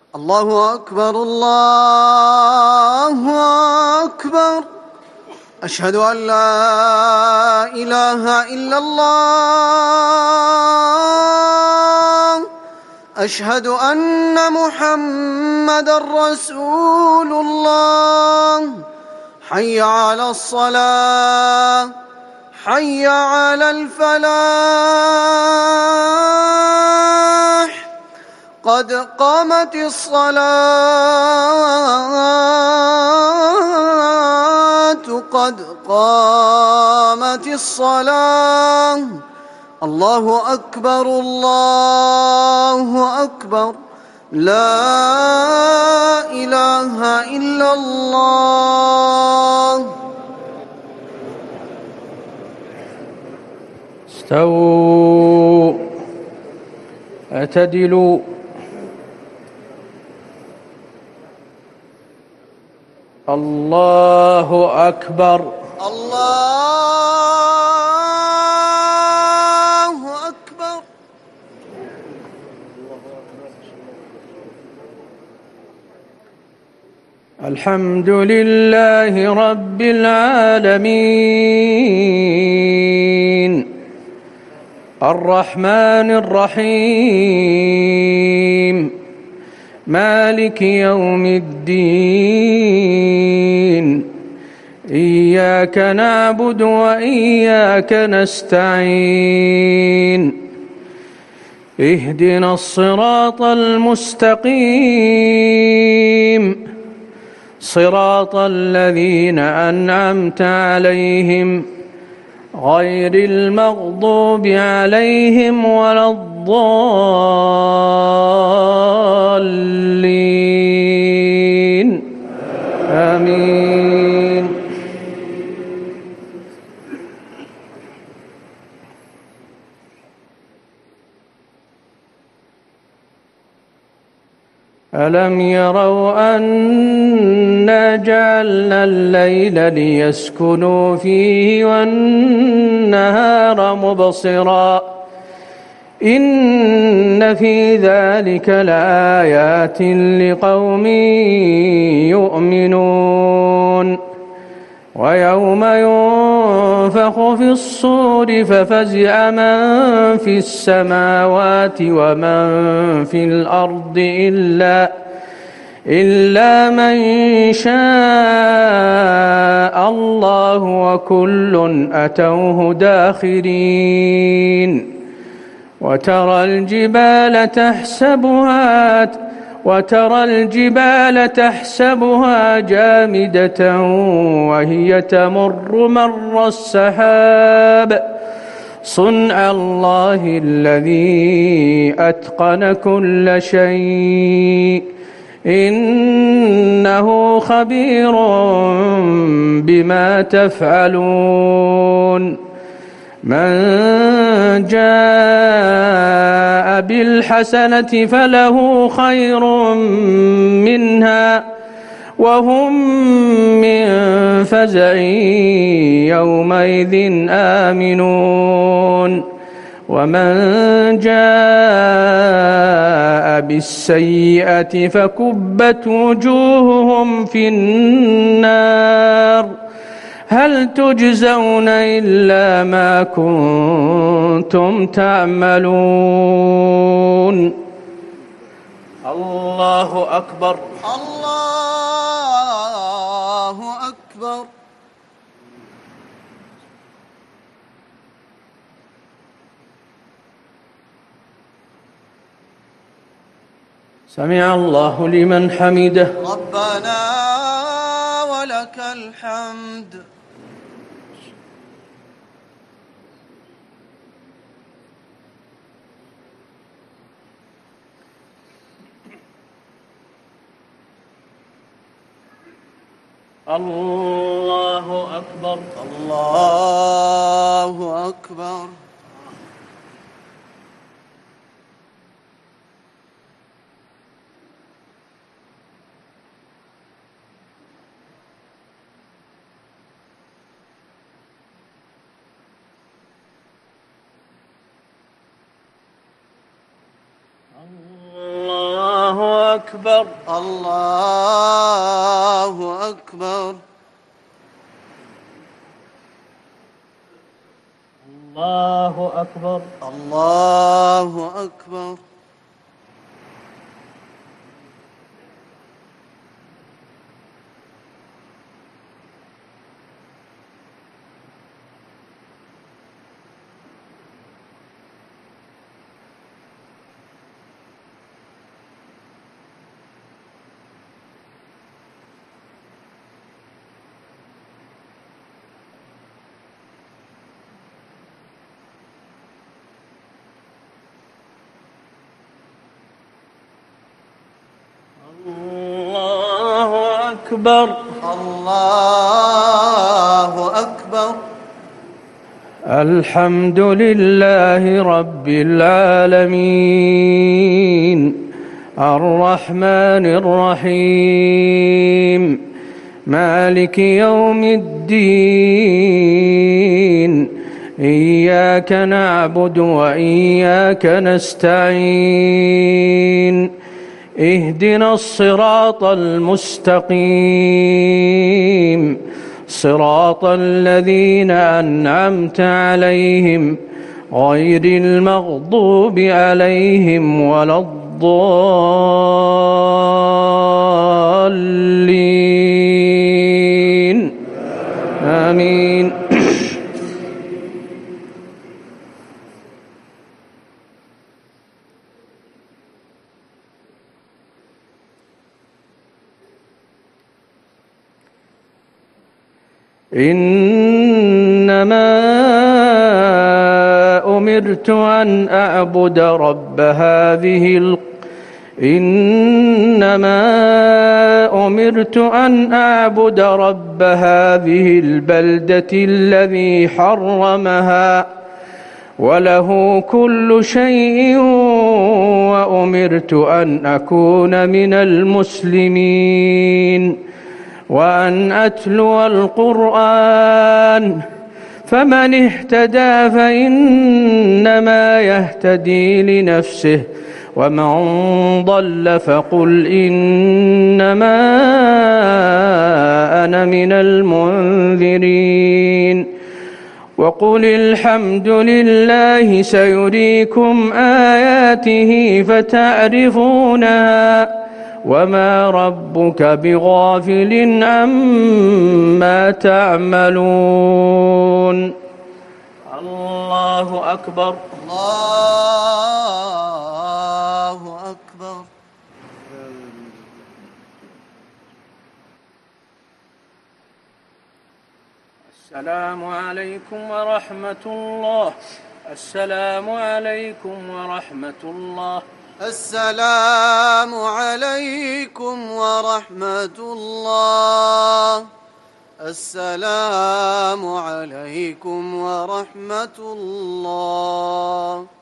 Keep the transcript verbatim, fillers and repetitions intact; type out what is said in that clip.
الله أكبر الله أكبر. أشهد أن لا إله إلا الله. أشهد أن محمدًا رسول الله. حي على الصلاة، حي على الفلاح، قد قامت الصلاة، قد قامت الصلاة. الله أكبر الله أكبر. لا إله إلا الله. استووا اعتدلوا. الله أكبر الله أكبر. الحمد لله رب العالمين الرحمن الرحيم مالك يوم الدين. إياك نعبد وإياك نستعين. اهدنا الصراط المستقيم صراط الذين أنعمت عليهم غير المغضوب عليهم ولا الضالين. آمين. ألم يروا أنا جعلنا الليل ليسكنوا فيه والنهار مبصرا إن في ذلك لآيات لقوم يؤمنون. ويوم ينفخ في الصور ففزع من في السماوات ومن في الأرض إلا إلا من شاء الله وكل أتوه داخرين. وترى الجبال تحسبها وترى الجبال تحسبها جامدة وهي تمر مر السحاب صنع الله الذي أتقن كل شيء إنه خبير بما تفعلون. من جاء بالحسنة فله خير منها وهم من فزع يومئذ آمنون. ومن جاء بالسيئة فكبت وجوههم في النار هل تجزون إلا ما كنتم تعملون. الله أكبر الله أكبر. سمع الله لمن حمده. ربنا ولك الحمد. الله أكبر الله أكبر. الله أكبر الله أكبر الله أكبر الله أكبر الله أكبر الله أكبر الحمد لله رب العالمين الرحمن الرحيم مالك يوم الدين إياك نعبد وإياك نستعين اهدنا الصراط المستقيم صراط الذين أنعمت عليهم غير المغضوب عليهم ولا الضالين آمين. إنما أمرت أن أعبد رب هذه ال... إنما أمرت أن أعبد رب هذه البلدة الذي حرمها وله كل شيء وأمرت أن أكون من المسلمين وأن أتلو القرآن فمن اهتدى فإنما يهتدي لنفسه ومن ضل فقل إنما أنا من المنذرين وقل الحمد لله سيريكم آياته فتعرفونها وما ربك بغافل عما تعملون. الله أكبر الله أكبر. السلام عليكم ورحمة الله. السلام عليكم ورحمة الله. السلام عليكم ورحمة الله. السلام عليكم ورحمة الله.